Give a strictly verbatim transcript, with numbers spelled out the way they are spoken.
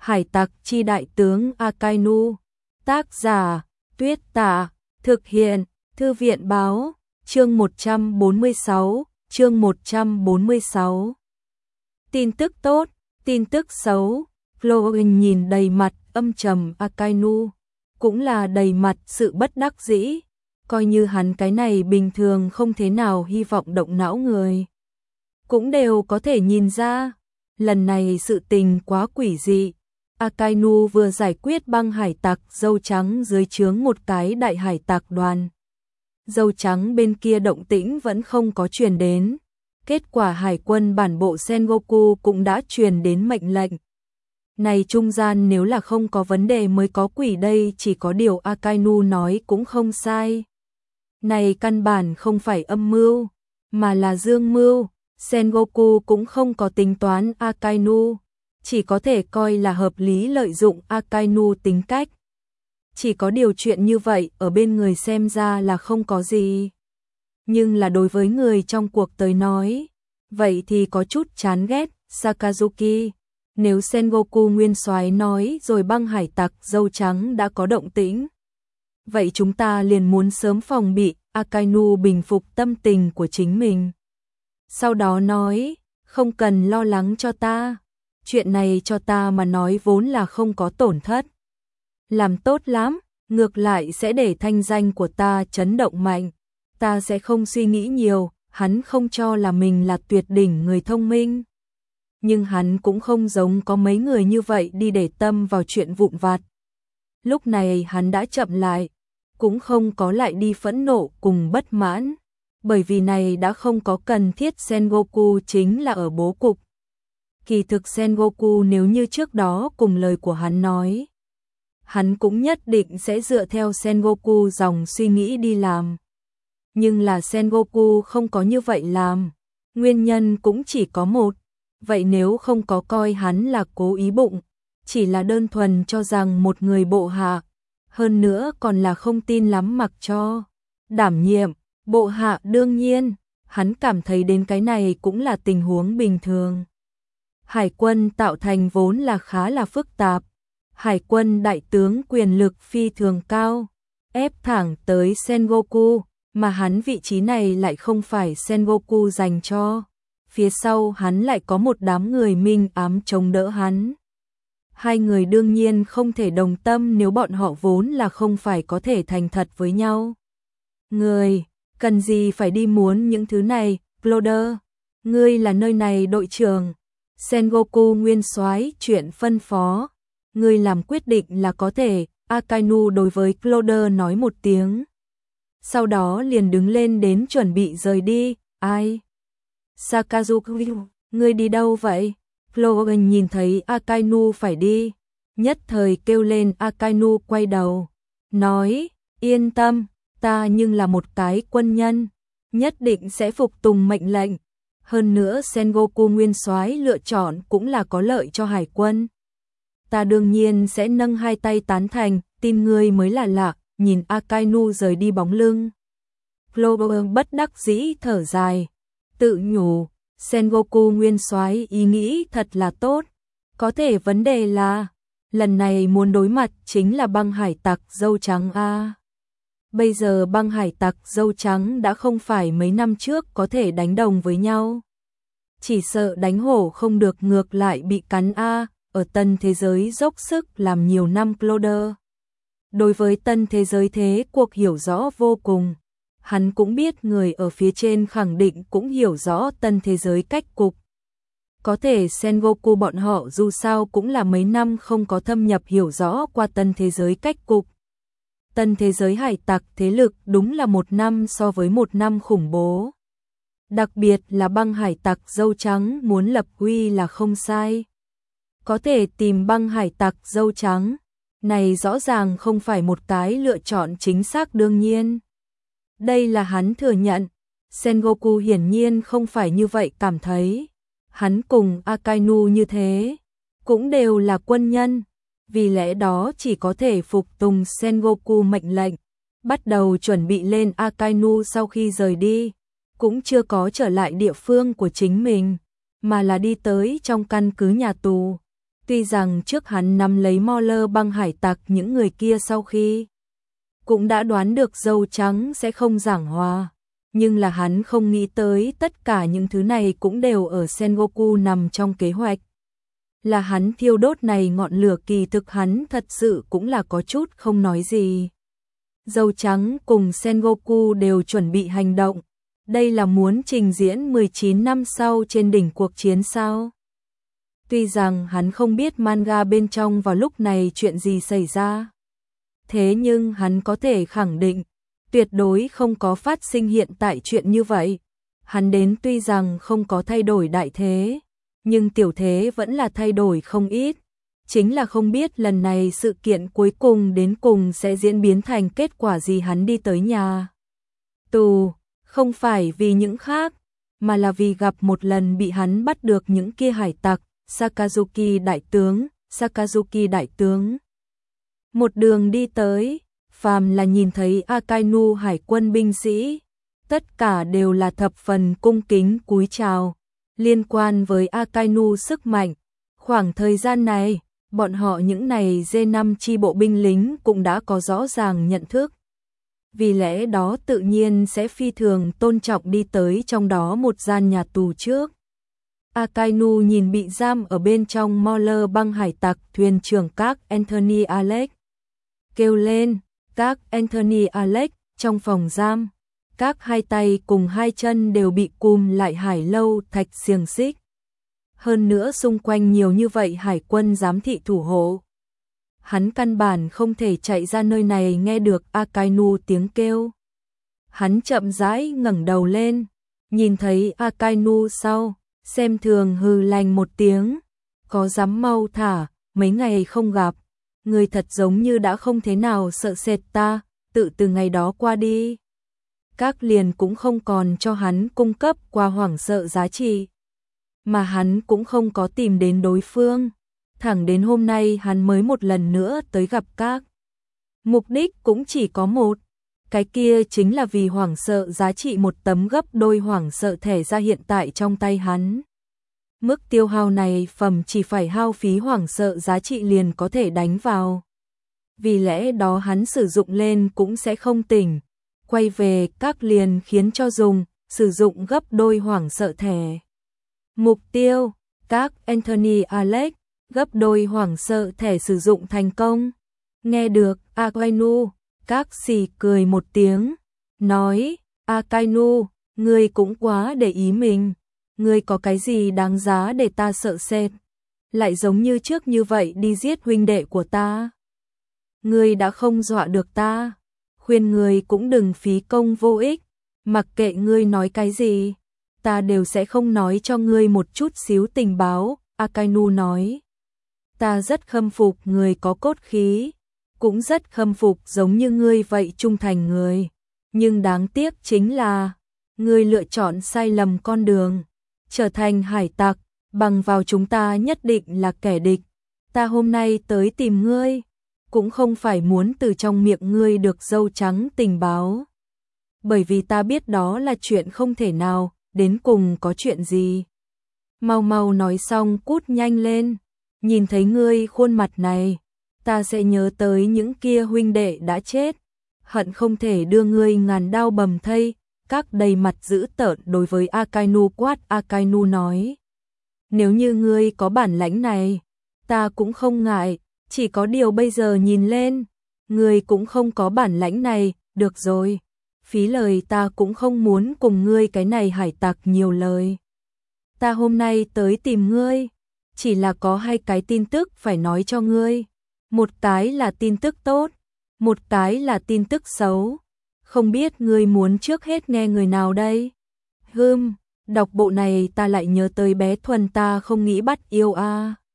Hải tặc chi đại tướng Akainu. Tác giả, Tuyết Tạ. Thực hiện, Thư viện báo. Chương một trăm bốn mươi sáu, chương một trăm bốn mươi sáu. Tin tức tốt, tin tức xấu. Flowing nhìn đầy mặt âm trầm Akainu, cũng là đầy mặt sự bất đắc dĩ, coi như hắn cái này bình thường không thế nào hy vọng động não người, cũng đều có thể nhìn ra, lần này sự tình quá quỷ dị. Akainu vừa giải quyết băng hải tặc dâu trắng dưới trướng một cái đại hải tặc đoàn. Dâu trắng bên kia động tĩnh vẫn không có truyền đến. Kết quả hải quân bản bộ Sengoku cũng đã truyền đến mệnh lệnh. Này trung gian nếu là không có vấn đề mới có quỷ đây, chỉ có điều Akainu nói cũng không sai. Này căn bản không phải âm mưu, mà là dương mưu. Sengoku cũng không có tính toán Akainu, chỉ có thể coi là hợp lý lợi dụng Akainu tính cách. Chỉ có điều chuyện như vậy ở bên người xem ra là không có gì. Nhưng là đối với người trong cuộc tới nói, vậy thì có chút chán ghét. Sakazuki, nếu Sengoku nguyên soái nói rồi băng hải tặc dâu trắng đã có động tĩnh, vậy chúng ta liền muốn sớm phòng bị. Akainu bình phục tâm tình của chính mình. Sau đó nói, không cần lo lắng cho ta. Chuyện này cho ta mà nói vốn là không có tổn thất. Làm tốt lắm, ngược lại sẽ để thanh danh của ta chấn động mạnh. Ta sẽ không suy nghĩ nhiều. Hắn không cho là mình là tuyệt đỉnh người thông minh. Nhưng hắn cũng không giống có mấy người như vậy đi để tâm vào chuyện vụn vặt. Lúc này hắn đã chậm lại, cũng không có lại đi phẫn nộ cùng bất mãn. Bởi vì này đã không có cần thiết. Sengoku chính là ở bố cục. Kỳ thực Sengoku nếu như trước đó cùng lời của hắn nói, hắn cũng nhất định sẽ dựa theo Sengoku dòng suy nghĩ đi làm. Nhưng là Sengoku không có như vậy làm. Nguyên nhân cũng chỉ có một. Vậy nếu không có coi hắn là cố ý bụng, chỉ là đơn thuần cho rằng một người bộ hạ, hơn nữa còn là không tin lắm mặc cho đảm nhiệm bộ hạ, đương nhiên hắn cảm thấy đến cái này cũng là tình huống bình thường. Hải quân tạo thành vốn là khá là phức tạp. Hải quân đại tướng quyền lực phi thường cao, ép thẳng tới Sengoku, mà hắn vị trí này lại không phải Sengoku dành cho. Phía sau hắn lại có một đám người minh ám chống đỡ hắn. Hai người đương nhiên không thể đồng tâm nếu bọn họ vốn là không phải có thể thành thật với nhau. Người, cần gì phải đi muốn những thứ này. Cloder, ngươi là nơi này đội trưởng. Sengoku nguyên soái chuyện phân phó, ngươi làm quyết định là có thể. Akainu đối với Cloder nói một tiếng. Sau đó liền đứng lên đến chuẩn bị rời đi. Ai? Sakazuki, ngươi đi đâu vậy? Cloder nhìn thấy Akainu phải đi, nhất thời kêu lên. Akainu quay đầu, nói, yên tâm, ta nhưng là một cái quân nhân, nhất định sẽ phục tùng mệnh lệnh. Hơn nữa Sengoku nguyên soái lựa chọn cũng là có lợi cho hải quân. Ta đương nhiên sẽ nâng hai tay tán thành, tin ngươi mới là lạ. Nhìn Akainu rời đi bóng lưng, Clover bất đắc dĩ thở dài, tự nhủ, Sengoku nguyên soái ý nghĩ thật là tốt. Có thể vấn đề là, lần này muốn đối mặt chính là băng hải tặc dâu trắng a. Bây giờ băng hải tặc dâu trắng đã không phải mấy năm trước có thể đánh đồng với nhau. Chỉ sợ đánh hổ không được ngược lại bị cắn a. Ở tân thế giới dốc sức làm nhiều năm Cloder, đối với tân thế giới thế cuộc hiểu rõ vô cùng. Hắn cũng biết người ở phía trên khẳng định cũng hiểu rõ tân thế giới cách cục. Có thể Sengoku bọn họ dù sao cũng là mấy năm không có thâm nhập hiểu rõ qua tân thế giới cách cục. Tân thế giới hải tặc thế lực đúng là một năm so với một năm khủng bố. Đặc biệt là băng hải tặc dâu trắng muốn lập uy là không sai. Có thể tìm băng hải tặc dâu trắng, này rõ ràng không phải một cái lựa chọn chính xác đương nhiên. Đây là hắn thừa nhận. Sengoku hiển nhiên không phải như vậy cảm thấy. Hắn cùng Akainu như thế, cũng đều là quân nhân. Vì lẽ đó chỉ có thể phục tùng Sengoku mệnh lệnh. Bắt đầu chuẩn bị lên. Akainu sau khi rời đi, cũng chưa có trở lại địa phương của chính mình, mà là đi tới trong căn cứ nhà tù. Tuy rằng trước hắn nắm lấy Moller băng hải tặc, những người kia sau khi cũng đã đoán được dâu trắng sẽ không giảng hòa, nhưng là hắn không nghĩ tới tất cả những thứ này cũng đều ở Sengoku nằm trong kế hoạch. Là hắn thiêu đốt này ngọn lửa, kỳ thực hắn thật sự cũng là có chút không nói gì. Dâu trắng cùng Sengoku đều chuẩn bị hành động. Đây là muốn trình diễn mười chín năm sau trên đỉnh cuộc chiến sao? Tuy rằng hắn không biết manga bên trong vào lúc này chuyện gì xảy ra, thế nhưng hắn có thể khẳng định, tuyệt đối không có phát sinh hiện tại chuyện như vậy. Hắn đến tuy rằng không có thay đổi đại thế, nhưng tiểu thế vẫn là thay đổi không ít. Chính là không biết lần này sự kiện cuối cùng đến cùng sẽ diễn biến thành kết quả gì. Hắn đi tới nhà tù, không phải vì những khác, mà là vì gặp một lần bị hắn bắt được những kia hải tặc, Sakazuki đại tướng, Sakazuki đại tướng. Một đường đi tới, phàm là nhìn thấy Akainu hải quân binh sĩ, tất cả đều là thập phần cung kính cúi chào. Liên quan với Akainu sức mạnh, khoảng thời gian này, bọn họ những này D năm chi bộ binh lính cũng đã có rõ ràng nhận thức. Vì lẽ đó tự nhiên sẽ phi thường tôn trọng đi tới trong đó một gian nhà tù trước. Akainu nhìn bị giam ở bên trong Moller băng hải tặc thuyền trưởng các Anthony Alex. Kêu lên, các Anthony Alex trong phòng giam. Các hai tay cùng hai chân đều bị cùm lại hải lâu thạch xiềng xích. Hơn nữa xung quanh nhiều như vậy hải quân giám thị thủ hộ. Hắn căn bản không thể chạy ra nơi này nghe được Akainu tiếng kêu. Hắn chậm rãi ngẩng đầu lên, nhìn thấy Akainu sau, xem thường hừ lành một tiếng. Có dám mau thả, mấy ngày không gặp, người thật giống như đã không thế nào sợ sệt ta, tự từ ngày đó qua đi. Các liền cũng không còn cho hắn cung cấp qua hoảng sợ giá trị, mà hắn cũng không có tìm đến đối phương. Thẳng đến hôm nay hắn mới một lần nữa tới gặp các. Mục đích cũng chỉ có một, cái kia chính là vì hoảng sợ giá trị một tấm gấp đôi hoảng sợ thẻ ra hiện tại trong tay hắn. Mức tiêu hao này phẩm chỉ phải hao phí hoảng sợ giá trị liền có thể đánh vào. Vì lẽ đó hắn sử dụng lên cũng sẽ không tỉnh. Quay về các liền khiến cho dùng, sử dụng gấp đôi hoảng sợ thẻ. Mục tiêu, các Anthony Alex, gấp đôi hoảng sợ thẻ sử dụng thành công. Nghe được Akainu, các xì cười một tiếng, nói, Akainu, ngươi cũng quá để ý mình. Ngươi có cái gì đáng giá để ta sợ sệt? Lại giống như trước như vậy đi giết huynh đệ của ta. Ngươi đã không dọa được ta. Khuyên ngươi cũng đừng phí công vô ích. Mặc kệ ngươi nói cái gì, ta đều sẽ không nói cho ngươi một chút xíu tình báo. Akainu nói. Ta rất khâm phục người có cốt khí, cũng rất khâm phục giống như ngươi vậy trung thành người. Nhưng đáng tiếc chính là, ngươi lựa chọn sai lầm con đường, trở thành hải tặc, bằng vào chúng ta nhất định là kẻ địch. Ta hôm nay tới tìm ngươi, cũng không phải muốn từ trong miệng ngươi được dâu trắng tình báo. Bởi vì ta biết đó là chuyện không thể nào, đến cùng có chuyện gì. Mau mau nói xong cút nhanh lên, nhìn thấy ngươi khuôn mặt này, ta sẽ nhớ tới những kia huynh đệ đã chết, hận không thể đưa ngươi ngàn đao bầm thây. Các đầy mặt dữ tợn đối với Akainu quát. Akainu nói, nếu như ngươi có bản lãnh này, ta cũng không ngại, chỉ có điều bây giờ nhìn lên, ngươi cũng không có bản lãnh này, được rồi, phí lời ta cũng không muốn cùng ngươi cái này hải tặc nhiều lời. Ta hôm nay tới tìm ngươi, chỉ là có hai cái tin tức phải nói cho ngươi, một cái là tin tức tốt, một cái là tin tức xấu. Không biết ngươi muốn trước hết nghe người nào đây? Hừm, đọc bộ này ta lại nhớ tới bé Thuần ta không nghĩ bắt yêu a. À.